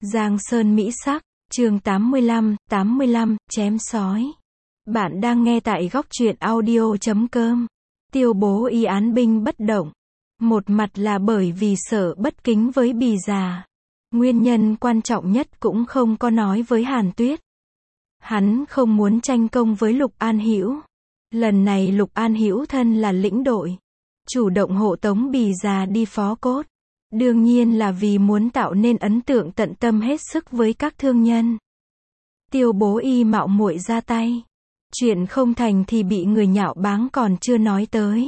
Giang Sơn Mỹ Sắc, chương 85, chém sói. Bạn đang nghe tại góc truyện audio.com. Tiêu Bố Y án binh bất động. Một mặt là bởi vì sợ bất kính với Bì già. Nguyên nhân quan trọng nhất cũng không có nói với Hàn Tuyết. Hắn không muốn tranh công với Lục An Hữu. Lần này Lục An Hữu thân là lĩnh đội, chủ động hộ tống Bì già đi Phó Cốt. Đương nhiên là vì muốn tạo nên ấn tượng tận tâm hết sức với các thương nhân. Tiêu Bố Y mạo muội ra tay. Chuyện không thành thì bị người nhạo báng còn chưa nói tới.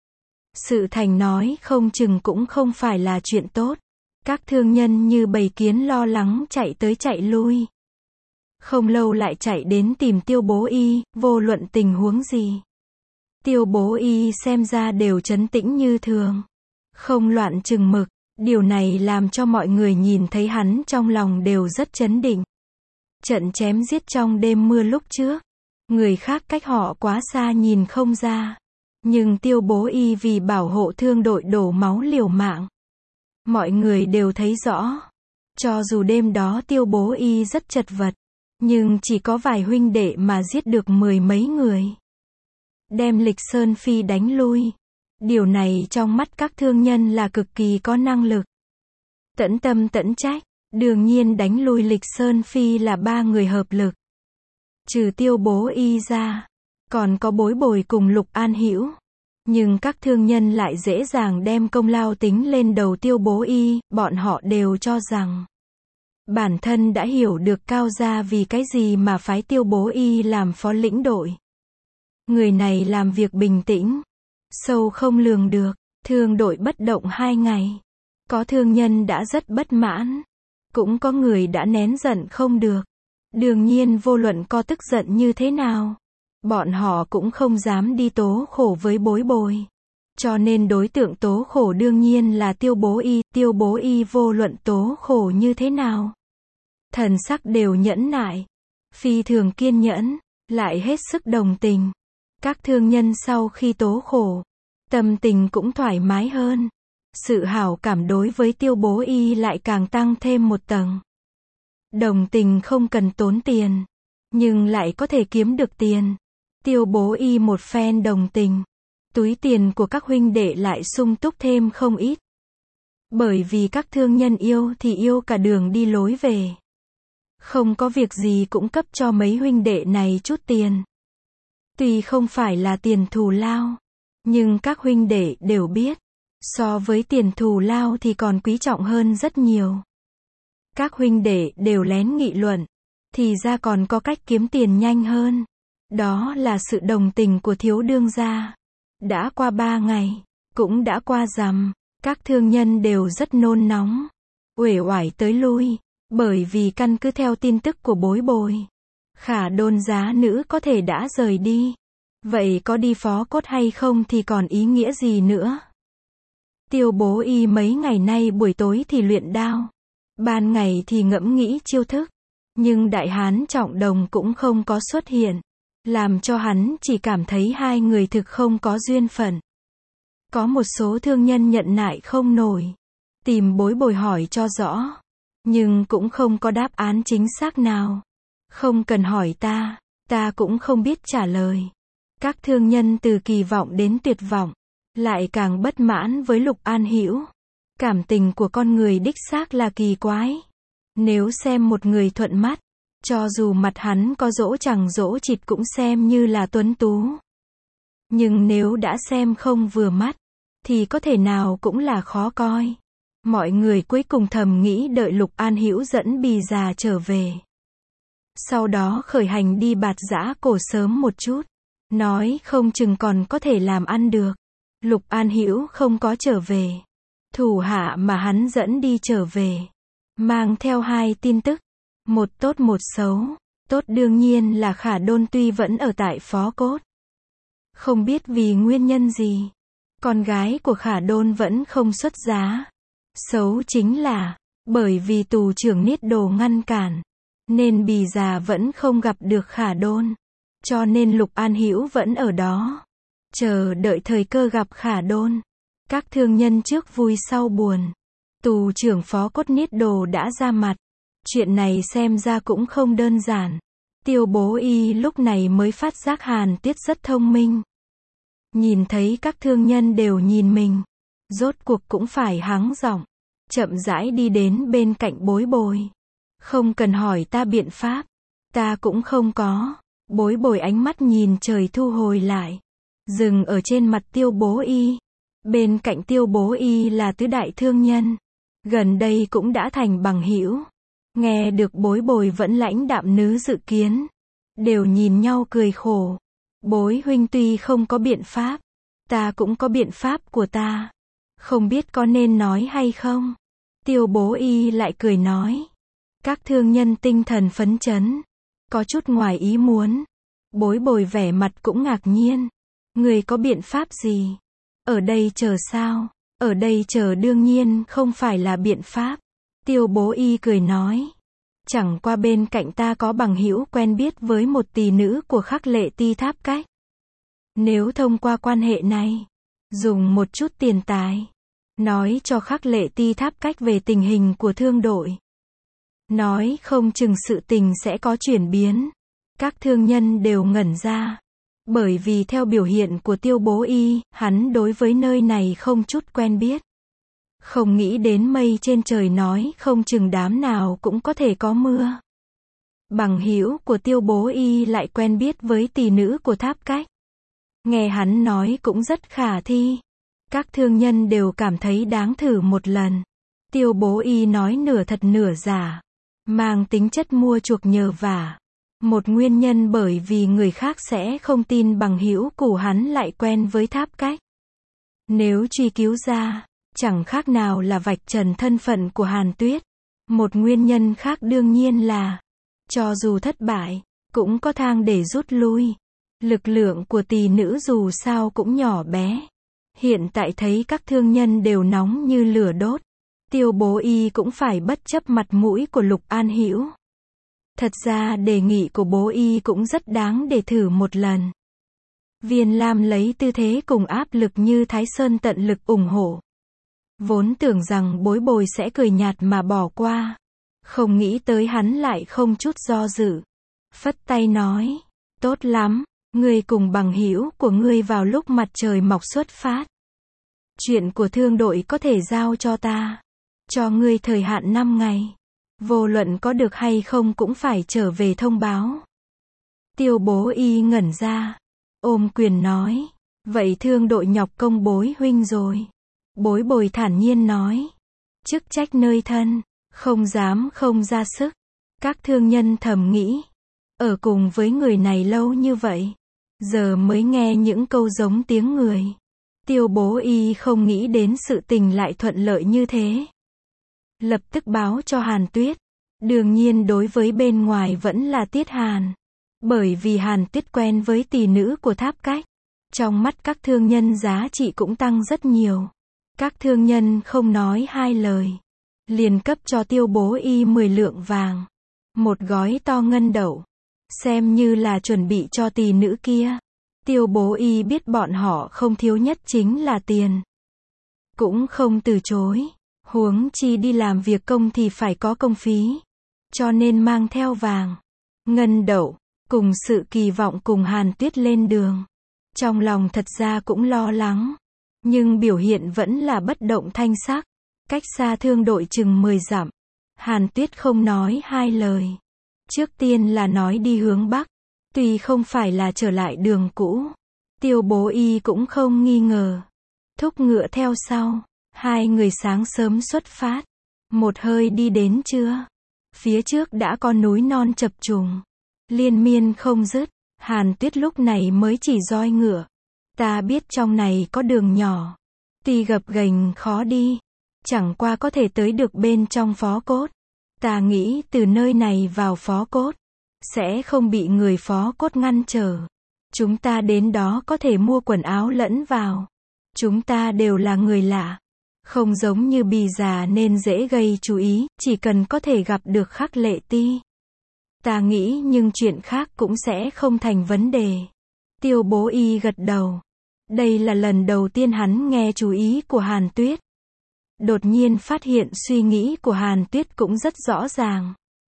Sự thành nói không chừng cũng không phải là chuyện tốt. Các thương nhân như bầy kiến lo lắng chạy tới chạy lui. Không lâu lại chạy đến tìm Tiêu Bố Y, vô luận tình huống gì. Tiêu Bố Y xem ra đều trấn tĩnh như thường. Không loạn chừng mực. Điều này làm cho mọi người nhìn thấy hắn trong lòng đều rất trấn định. Trận chém giết trong đêm mưa lúc trước, người khác cách họ quá xa nhìn không ra. Nhưng Tiêu Bố Y vì bảo hộ thương đội đổ máu liều mạng. Mọi người đều thấy rõ. Cho dù đêm đó Tiêu Bố Y rất chật vật, nhưng chỉ có vài huynh đệ mà giết được 10 mấy người. Đem Lịch Sơn Phi đánh lui. Điều này trong mắt các thương nhân là cực kỳ có năng lực. Tẫn tâm tẫn trách, đương nhiên đánh lui Lịch Sơn Phi là 3 người hợp lực. Trừ Tiêu Bố Y ra, còn có Bối Bồi cùng Lục An Hữu. Nhưng các thương nhân lại dễ dàng đem công lao tính lên đầu Tiêu Bố Y, bọn họ đều cho rằng bản thân đã hiểu được cao gia vì cái gì mà phái Tiêu Bố Y làm phó lĩnh đội. Người này làm việc bình tĩnh, sâu không lường được. Thương đội bất động 2 ngày. Có thương nhân đã rất bất mãn. Cũng có người đã nén giận không được. Đương nhiên vô luận có tức giận như thế nào, bọn họ cũng không dám đi tố khổ với Bối Bồi. Cho nên đối tượng tố khổ đương nhiên là Tiêu Bố Y. Tiêu Bố Y vô luận tố khổ như thế nào, thần sắc đều nhẫn nại, phi thường kiên nhẫn, lại hết sức đồng tình. Các thương nhân sau khi tố khổ, tâm tình cũng thoải mái hơn. Sự hảo cảm đối với Tiêu Bố Y lại càng tăng thêm một tầng. Đồng tình không cần tốn tiền, nhưng lại có thể kiếm được tiền. Tiêu Bố Y một phen đồng tình, túi tiền của các huynh đệ lại sung túc thêm không ít. Bởi vì các thương nhân yêu thì yêu cả đường đi lối về. Không có việc gì cũng cấp cho mấy huynh đệ này chút tiền. Tuy không phải là tiền thù lao, nhưng các huynh đệ đều biết, so với tiền thù lao thì còn quý trọng hơn rất nhiều. Các huynh đệ đều lén nghị luận, thì ra còn có cách kiếm tiền nhanh hơn. Đó là sự đồng tình của thiếu đương gia. Đã qua 3 ngày, cũng đã qua rằm, các thương nhân đều rất nôn nóng, uể oải tới lui, bởi vì căn cứ theo tin tức của Bối Bồi, Khả Đôn giá nữ có thể đã rời đi. Vậy có đi Phó Cốt hay không thì còn ý nghĩa gì nữa. Tiêu Bố Y mấy ngày nay buổi tối thì luyện đao, ban ngày thì ngẫm nghĩ chiêu thức. Nhưng Đại Hán Trọng Đồng cũng không có xuất hiện, làm cho hắn chỉ cảm thấy hai người thực không có duyên phận. Có một số thương nhân nhận nại không nổi, tìm Bối Bồi hỏi cho rõ, nhưng cũng không có đáp án chính xác nào. Không cần hỏi ta cũng không biết trả lời. Các thương nhân từ kỳ vọng đến tuyệt vọng, lại càng bất mãn với Lục An Hữu. Cảm tình của con người đích xác là kỳ quái. Nếu xem một người thuận mắt, cho dù mặt hắn có dỗ chẳng dỗ chịt cũng xem như là tuấn tú. Nhưng nếu đã xem không vừa mắt, thì có thể nào cũng là khó coi. Mọi người cuối cùng thầm nghĩ đợi Lục An Hữu dẫn Bì già trở về. Sau đó khởi hành đi Bạt Giã Cổ sớm một chút. Nói không chừng còn có thể làm ăn được. Lục An Hữu không có trở về. Thủ hạ mà hắn dẫn đi trở về, mang theo 2 tin tức. Một tốt một xấu. Tốt đương nhiên là Khả Đôn tuy vẫn ở tại Phó Cốt. Không biết vì nguyên nhân gì, con gái của Khả Đôn vẫn không xuất giá. Xấu chính là, bởi vì tù trưởng Niết Đồ ngăn cản, nên Bì già vẫn không gặp được Khả Đôn. Cho nên Lục An Hữu vẫn ở đó, chờ đợi thời cơ gặp Khả Đôn. Các thương nhân trước vui sau buồn. Tù trưởng Phó Cốt Niết Đồ đã ra mặt, Chuyện này xem ra cũng không đơn giản. Tiêu Bố Y lúc này mới phát giác Hàn Tuyết rất thông minh. Nhìn thấy các thương nhân đều nhìn mình, rốt cuộc cũng phải hắng giọng, chậm rãi đi đến bên cạnh Bối Bồi. Không cần hỏi ta biện pháp, ta cũng không có. Bối Bồi ánh mắt nhìn trời thu hồi lại, dừng ở trên mặt Tiêu Bố Y. Bên cạnh Tiêu Bố Y là tứ đại thương nhân, gần đây cũng đã thành bằng hữu. Nghe được Bối Bồi vẫn lãnh đạm nữ dự kiến, đều nhìn nhau cười khổ. Bối huynh tuy không có biện pháp, ta cũng có biện pháp của ta. Không biết có nên nói hay không? Tiêu Bố Y lại cười nói. Các thương nhân tinh thần phấn chấn, có chút ngoài ý muốn. Bối Bồi vẻ mặt cũng ngạc nhiên. Người có biện pháp gì? Ở đây chờ sao? Ở đây chờ đương nhiên không phải là biện pháp. Tiêu Bố Y cười nói. Chẳng qua bên cạnh ta có bằng hữu quen biết với một tỷ nữ của Khắc Lệ Ti Tháp Cách. Nếu thông qua quan hệ này, dùng một chút tiền tài, nói cho Khắc Lệ Ti Tháp Cách về tình hình của thương đội, nói không chừng sự tình sẽ có chuyển biến. Các thương nhân đều ngẩn ra. Bởi vì theo biểu hiện của Tiêu Bố Y, hắn đối với nơi này không chút quen biết. Không nghĩ đến mây trên trời nói không chừng đám nào cũng có thể có mưa. Bằng hữu của Tiêu Bố Y lại quen biết với tỷ nữ của Tháp Cách. Nghe hắn nói cũng rất khả thi. Các thương nhân đều cảm thấy đáng thử một lần. Tiêu Bố Y nói nửa thật nửa giả, mang tính chất mua chuộc nhờ vả. Một nguyên nhân bởi vì người khác sẽ không tin bằng hữu của hắn lại quen với Tháp Cách. Nếu truy cứu ra, chẳng khác nào là vạch trần thân phận của Hàn Tuyết. Một nguyên nhân khác đương nhiên là, cho dù thất bại, cũng có thang để rút lui. Lực lượng của tỷ nữ dù sao cũng nhỏ bé. Hiện tại thấy các thương nhân đều nóng như lửa đốt. Tiêu Bố Y cũng phải bất chấp mặt mũi của Lục An Hữu. Thật ra đề nghị của Bố Y cũng rất đáng để thử một lần. Viên Lam lấy tư thế cùng áp lực như Thái Sơn tận lực ủng hộ. Vốn tưởng rằng Bối Bồi sẽ cười nhạt mà bỏ qua. Không nghĩ tới hắn lại không chút do dự. Phất tay nói, tốt lắm, ngươi cùng bằng hữu của ngươi vào lúc mặt trời mọc xuất phát. Chuyện của thương đội có thể giao cho ta. Cho ngươi thời hạn 5 ngày. Vô luận có được hay không cũng phải trở về thông báo. Tiêu Bố Y ngẩn ra, ôm quyền nói, vậy thương đội nhọc công Bối huynh rồi. Bối Bồi thản nhiên nói, chức trách nơi thân, không dám không ra sức. Các thương nhân thầm nghĩ, ở cùng với người này lâu như vậy, giờ mới nghe những câu giống tiếng người. Tiêu Bố Y không nghĩ đến sự tình lại thuận lợi như thế. Lập tức báo cho Hàn Tuyết. Đương nhiên đối với bên ngoài vẫn là Tiết Hàn. Bởi vì Hàn Tuyết quen với tỷ nữ của Tháp Cách. Trong mắt các thương nhân giá trị cũng tăng rất nhiều. Các thương nhân không nói hai lời. Liền cấp cho Tiêu Bố Y 10 lượng vàng. Một gói to ngân đậu. Xem như là chuẩn bị cho tỷ nữ kia. Tiêu Bố Y biết bọn họ không thiếu nhất chính là tiền. Cũng không từ chối. Huống chi đi làm việc công thì phải có công phí. Cho nên mang theo vàng, ngân đậu, cùng sự kỳ vọng cùng Hàn Tuyết lên đường. Trong lòng thật ra cũng lo lắng. Nhưng biểu hiện vẫn là bất động thanh sắc. Cách xa thương đội chừng 10 dặm. Hàn Tuyết không nói hai lời. Trước tiên là nói đi hướng Bắc. Tuy không phải là trở lại đường cũ. Tiêu Bố Y cũng không nghi ngờ. Thúc ngựa theo sau. Hai người sáng sớm xuất phát. Một hơi đi đến trưa. Phía trước đã có núi non chập trùng. Liên miên không dứt. Hàn Tuyết lúc này mới chỉ roi ngựa. Ta biết trong này có đường nhỏ. Tuy gập ghềnh khó đi. Chẳng qua có thể tới được bên trong Phó Cốt. Ta nghĩ từ nơi này vào Phó Cốt. Sẽ không bị người Phó Cốt ngăn trở. Chúng ta đến đó có thể mua quần áo lẫn vào. Chúng ta đều là người lạ. Không giống như Bì già nên dễ gây chú ý, chỉ cần có thể gặp được Khắc Lệ Ti. Ta nghĩ nhưng chuyện khác cũng sẽ không thành vấn đề. Tiêu Bố Y gật đầu. Đây là lần đầu tiên hắn nghe chú ý của Hàn Tuyết. Đột nhiên phát hiện suy nghĩ của Hàn Tuyết cũng rất rõ ràng.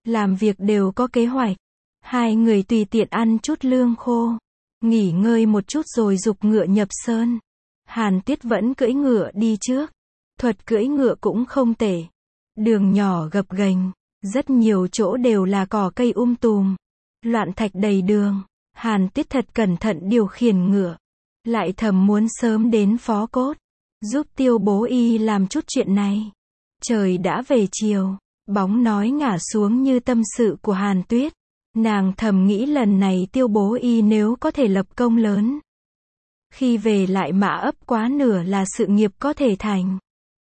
làm việc đều có kế hoạch. Hai người tùy tiện ăn chút lương khô, nghỉ ngơi một chút rồi giục ngựa nhập sơn. Hàn Tuyết vẫn cưỡi ngựa đi trước. Thuật cưỡi ngựa cũng không tệ. Đường nhỏ gập ghềnh, rất nhiều chỗ đều là cỏ cây tùm, loạn thạch đầy đường. Hàn Tuyết thật cẩn thận điều khiển ngựa, lại thầm muốn sớm đến Phó Cốt, giúp Tiêu Bố Y làm chút chuyện này. Trời đã về chiều, bóng nói ngả xuống như tâm sự của Hàn Tuyết. Nàng thầm nghĩ lần này Tiêu Bố Y nếu có thể lập công lớn, khi về lại Mã Ấp quá nửa là sự nghiệp có thể thành.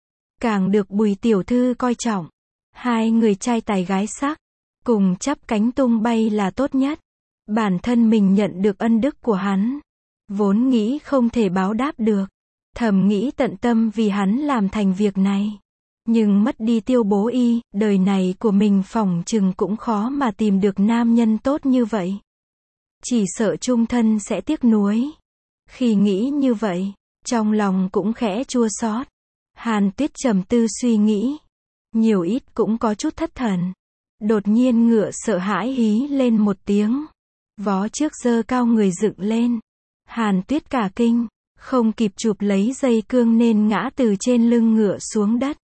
Càng được Bùi tiểu thư coi trọng, hai người trai tài gái sắc, cùng chắp cánh tung bay là tốt nhất. Bản thân mình nhận được ân đức của hắn, vốn nghĩ không thể báo đáp được, thầm nghĩ tận tâm vì hắn làm thành việc này. Nhưng mất đi Tiêu Bố Y, đời này của mình phỏng chừng cũng khó mà tìm được nam nhân tốt như vậy. Chỉ sợ chung thân sẽ tiếc nuối. Khi nghĩ như vậy, trong lòng cũng khẽ chua xót. Hàn Tuyết trầm tư suy nghĩ, nhiều ít cũng có chút thất thần. Đột nhiên ngựa sợ hãi hí lên một tiếng, vó trước giơ cao người dựng lên. Hàn Tuyết cả kinh, không kịp chụp lấy dây cương nên ngã từ trên lưng ngựa xuống đất.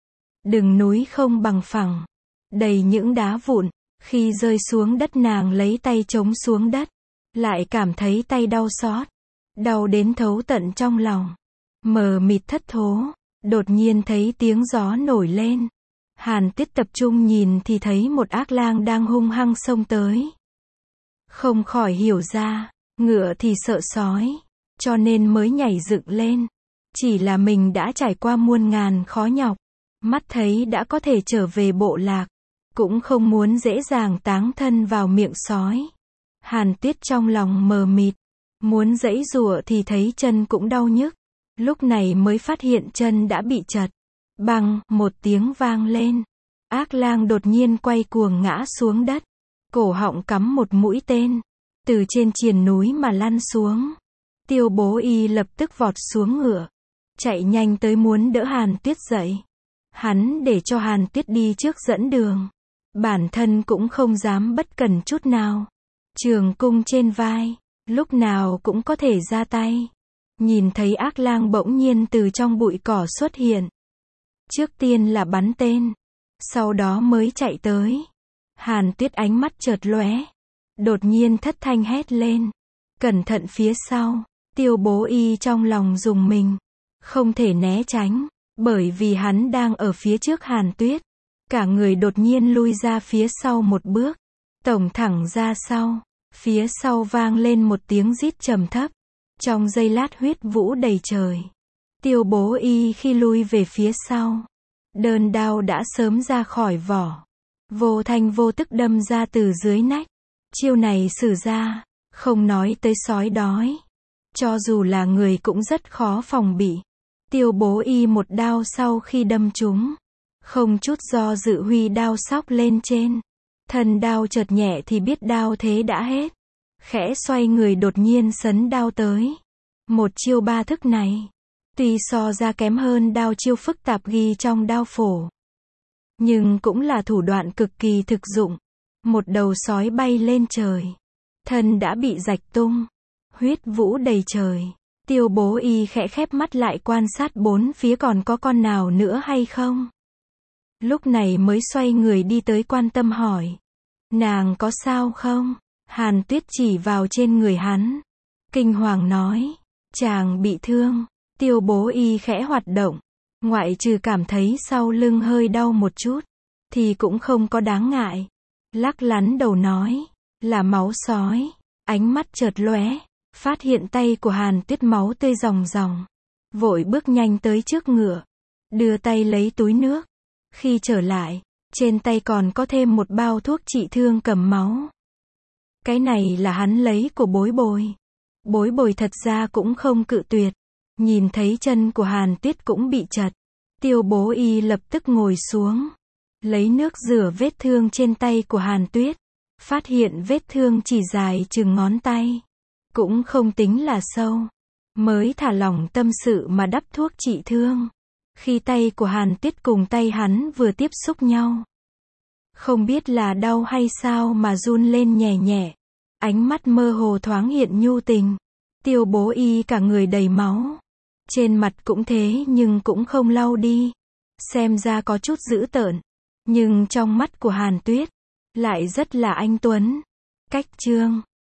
Đường núi không bằng phẳng, đầy những đá vụn. Khi rơi xuống đất nàng lấy tay chống xuống đất, lại cảm thấy tay đau xót, đau đến thấu tận trong lòng. Mờ mịt thất thố, đột nhiên thấy tiếng gió nổi lên. Hàn Tuyết tập trung nhìn thì thấy một ác lang đang hung hăng xông tới. Không khỏi hiểu ra, ngựa thì sợ sói, cho nên mới nhảy dựng lên. Chỉ là mình đã trải qua muôn ngàn khó nhọc, mắt thấy đã có thể trở về bộ lạc, cũng không muốn dễ dàng táng thân vào miệng sói. Hàn Tuyết trong lòng mờ mịt, muốn giãy giụa thì thấy chân cũng đau nhức. Lúc này mới phát hiện chân đã bị trật. Bằng, một tiếng vang lên. Ác lang đột nhiên quay cuồng ngã xuống đất. Cổ họng cắm một mũi tên. Từ trên triền núi mà lăn xuống. Tiêu Bố Y lập tức vọt xuống ngựa, chạy nhanh tới muốn đỡ Hàn Tuyết dậy. Hắn để cho Hàn Tuyết đi trước dẫn đường. Bản thân cũng không dám bất cẩn chút nào. Trường cung trên vai, lúc nào cũng có thể ra tay. Nhìn thấy ác lang bỗng nhiên từ trong bụi cỏ xuất hiện. Trước tiên là bắn tên, sau đó mới chạy tới. Hàn Tuyết ánh mắt chợt lóe, đột nhiên thất thanh hét lên. Cẩn thận phía sau. Tiêu Bố Y trong lòng rùng mình, không thể né tránh, bởi vì hắn đang ở phía trước Hàn Tuyết. Cả người đột nhiên lui ra phía sau một bước, tổng thẳng ra sau. Phía sau vang lên một tiếng rít trầm thấp. Trong giây lát huyết vũ đầy trời. Tiêu Bố Y khi lui về phía sau, đơn đao đã sớm ra khỏi vỏ, vô thanh vô tức đâm ra từ dưới nách. Chiêu này sử ra, không nói tới sói đói, cho dù là người cũng rất khó phòng bị. Tiêu Bố Y một đao sau khi đâm trúng, không chút do dự huy đao xóc lên trên. Thân đao chợt nhẹ thì biết đao thế đã hết. Khẽ xoay người đột nhiên sấn đao tới. Một chiêu ba thức này, tuy so ra kém hơn đao chiêu phức tạp ghi trong đao phổ, nhưng cũng là thủ đoạn cực kỳ thực dụng. Một đầu sói bay lên trời, thân đã bị rạch tung, huyết vũ đầy trời. Tiêu Bố Y khẽ khép mắt lại quan sát bốn phía còn có con nào nữa hay không. Lúc này mới xoay người đi tới quan tâm hỏi. Nàng có sao không? Hàn Tuyết chỉ vào trên người hắn, kinh hoàng nói. Chàng bị thương. Tiêu Bố Y khẽ hoạt động, ngoại trừ cảm thấy sau lưng hơi đau một chút, thì cũng không có đáng ngại. Lắc lắn đầu nói, là máu sói. Ánh mắt chợt lóe, phát hiện tay của Hàn Tuyết máu tươi ròng ròng. Vội bước nhanh tới trước ngựa, đưa tay lấy túi nước. Khi trở lại, trên tay còn có thêm một bao thuốc trị thương cầm máu. Cái này là hắn lấy của Bối Bồi. Bối Bồi thật ra cũng không cự tuyệt. Nhìn thấy chân của Hàn Tuyết cũng bị trật, Tiêu Bố Y lập tức ngồi xuống, lấy nước rửa vết thương trên tay của Hàn Tuyết. Phát hiện vết thương chỉ dài chừng ngón tay, cũng không tính là sâu. Mới thả lỏng tâm sự mà đắp thuốc trị thương. Khi tay của Hàn Tuyết cùng tay hắn vừa tiếp xúc nhau, Không biết là đau hay sao mà run lên nhẹ nhẹ. Ánh mắt mơ hồ thoáng hiện nhu tình. Tiêu Bố Y cả người đầy máu. Trên mặt cũng thế nhưng cũng không lau đi. Xem ra có chút dữ tợn. Nhưng trong mắt của Hàn Tuyết, lại rất là anh tuấn. Cách chương